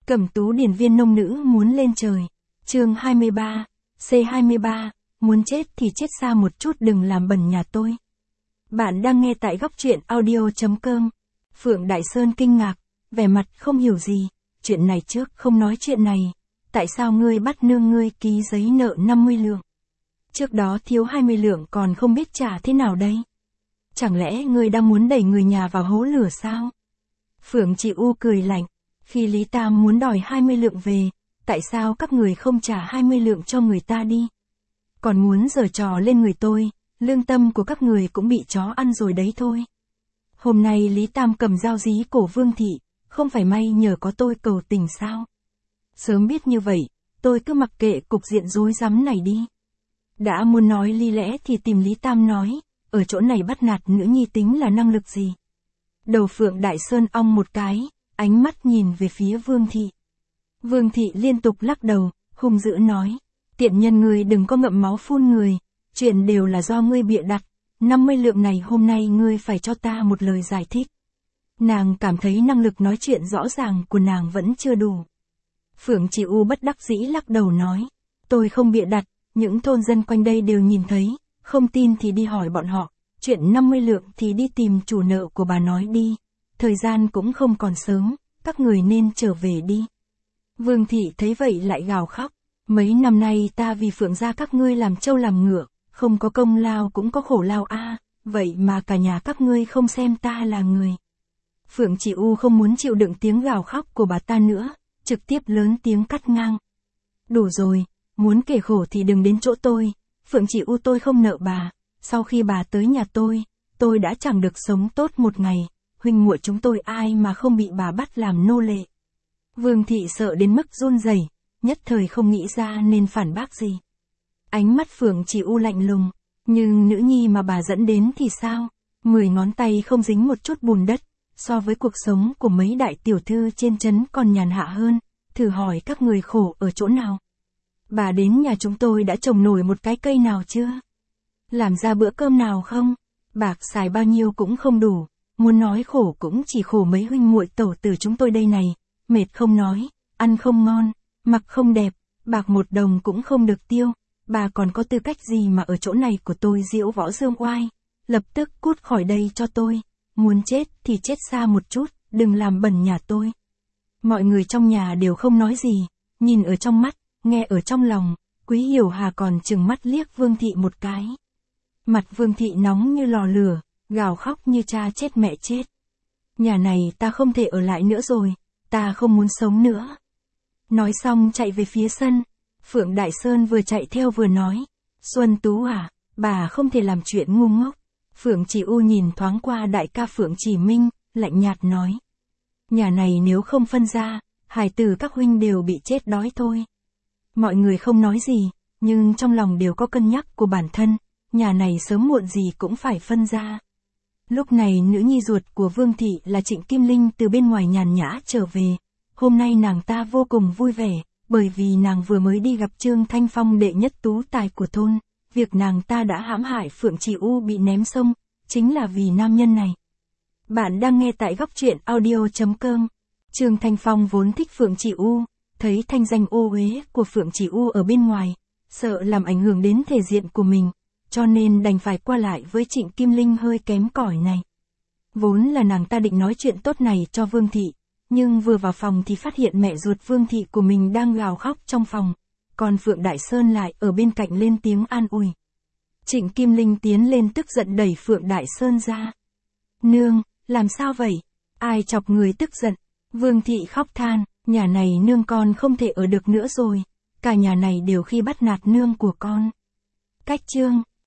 Cẩm Tú điển viên nông nữ muốn lên trời. Chương 23, C23, muốn chết thì chết xa một chút, đừng làm bẩn nhà tôi. Bạn đang nghe tại góc truyện audio.com. Phượng Đại Sơn kinh ngạc, vẻ mặt không hiểu gì, chuyện này trước không nói chuyện này, tại sao ngươi bắt nương ngươi ký giấy nợ 50 lượng? Trước đó thiếu 20 lượng còn không biết trả thế nào đây? Chẳng lẽ ngươi đang muốn đẩy người nhà vào hố lửa sao? Phượng Chị U cười lạnh, khi Lý Tam muốn đòi 20 lượng về, tại sao các người không trả 20 lượng cho người ta đi? Còn muốn giở trò lên người tôi, lương tâm của các người cũng bị chó ăn rồi đấy thôi. Hôm nay Lý Tam cầm dao dí cổ Vương Thị, không phải may nhờ có tôi cầu tình sao? Sớm biết như vậy, tôi cứ mặc kệ cục diện rối rắm này đi. Đã muốn nói lý lẽ thì tìm Lý Tam nói, ở chỗ này bắt nạt nữ nhi tính là năng lực gì? Đầu Phượng Đại Sơn ong một cái, ánh mắt nhìn về phía Vương Thị. Vương Thị liên tục lắc đầu, hung dữ nói, tiện nhân ngươi đừng có ngậm máu phun người, chuyện đều là do ngươi bịa đặt, 50 lượng này hôm nay ngươi phải cho ta một lời giải thích. Nàng cảm thấy năng lực nói chuyện rõ ràng của nàng vẫn chưa đủ. Phượng Chị U bất đắc dĩ lắc đầu nói, tôi không bịa đặt, những thôn dân quanh đây đều nhìn thấy, không tin thì đi hỏi bọn họ, chuyện 50 lượng thì đi tìm chủ nợ của bà nói đi, thời gian cũng không còn sớm, các người nên trở về đi. Vương Thị thấy vậy lại gào khóc, mấy năm nay ta vì Phượng gia các ngươi làm trâu làm ngựa, không có công lao cũng có khổ lao a, vậy mà cả nhà các ngươi không xem ta là người. Phượng Chị U không muốn chịu đựng tiếng gào khóc của bà ta nữa, trực tiếp lớn tiếng cắt ngang. Đủ rồi, muốn kể khổ thì đừng đến chỗ tôi, Phượng Chị U tôi không nợ bà, sau khi bà tới nhà tôi đã chẳng được sống tốt một ngày, huynh muội chúng tôi ai mà không bị bà bắt làm nô lệ. Vương Thị sợ đến mức run rẩy, nhất thời không nghĩ ra nên phản bác gì. Ánh mắt Phượng Chị U lạnh lùng, nhưng nữ nhi mà bà dẫn đến thì sao? 10 ngón tay không dính một chút bùn đất, so với cuộc sống của mấy đại tiểu thư trên trấn còn nhàn hạ hơn, thử hỏi các người khổ ở chỗ nào? Bà đến nhà chúng tôi đã trồng nổi một cái cây nào chưa? Làm ra bữa cơm nào không? Bạc xài bao nhiêu cũng không đủ, muốn nói khổ cũng chỉ khổ mấy huynh muội tổ tử chúng tôi đây này, mệt không nói, ăn không ngon, mặc không đẹp, bạc một đồng cũng không được tiêu, bà còn có tư cách gì mà ở chỗ này của tôi diễu võ dương oai, lập tức cút khỏi đây cho tôi, muốn chết thì chết xa một chút, đừng làm bẩn nhà tôi. Mọi người trong nhà đều không nói gì, nhìn ở trong mắt, nghe ở trong lòng, Quý Hiểu Hà còn trừng mắt liếc Vương Thị một cái. Mặt Vương Thị nóng như lò lửa, gào khóc như cha chết mẹ chết. Nhà này ta không thể ở lại nữa rồi, ta không muốn sống nữa. Nói xong chạy về phía sân, Phượng Đại Sơn vừa chạy theo vừa nói, Xuân Tú à, bà không thể làm chuyện ngu ngốc. Phượng Chị U nhìn thoáng qua đại ca Phượng Chỉ Minh, lạnh nhạt nói. Nhà này nếu không phân ra, hài tử các huynh đều bị chết đói thôi. Mọi người không nói gì, nhưng trong lòng đều có cân nhắc của bản thân, nhà này sớm muộn gì cũng phải phân ra. Lúc này nữ nhi ruột của Vương Thị là Trịnh Kim Linh từ bên ngoài nhàn nhã trở về. Hôm nay nàng ta vô cùng vui vẻ, bởi vì nàng vừa mới đi gặp Trương Thanh Phong đệ nhất tú tài của thôn. Việc nàng ta đã hãm hại Phượng Chị U bị ném sông, chính là vì nam nhân này. Bạn đang nghe tại góc truyện audio.com. Trương Thanh Phong vốn thích Phượng Chị U, thấy thanh danh ô uế của Phượng Chị U ở bên ngoài, sợ làm ảnh hưởng đến thể diện của mình, cho nên đành phải qua lại với Trịnh Kim Linh hơi kém cỏi này. Vốn là nàng ta định nói chuyện tốt này cho Vương Thị, nhưng vừa vào phòng thì phát hiện mẹ ruột Vương Thị của mình đang gào khóc trong phòng, còn Phượng Đại Sơn lại ở bên cạnh lên tiếng an ủi. Trịnh Kim Linh tiến lên tức giận đẩy Phượng Đại Sơn ra. Nương, làm sao vậy? Ai chọc người tức giận? Vương Thị khóc than, nhà này nương con không thể ở được nữa rồi, cả nhà này đều khi bắt nạt nương của con. Cách chương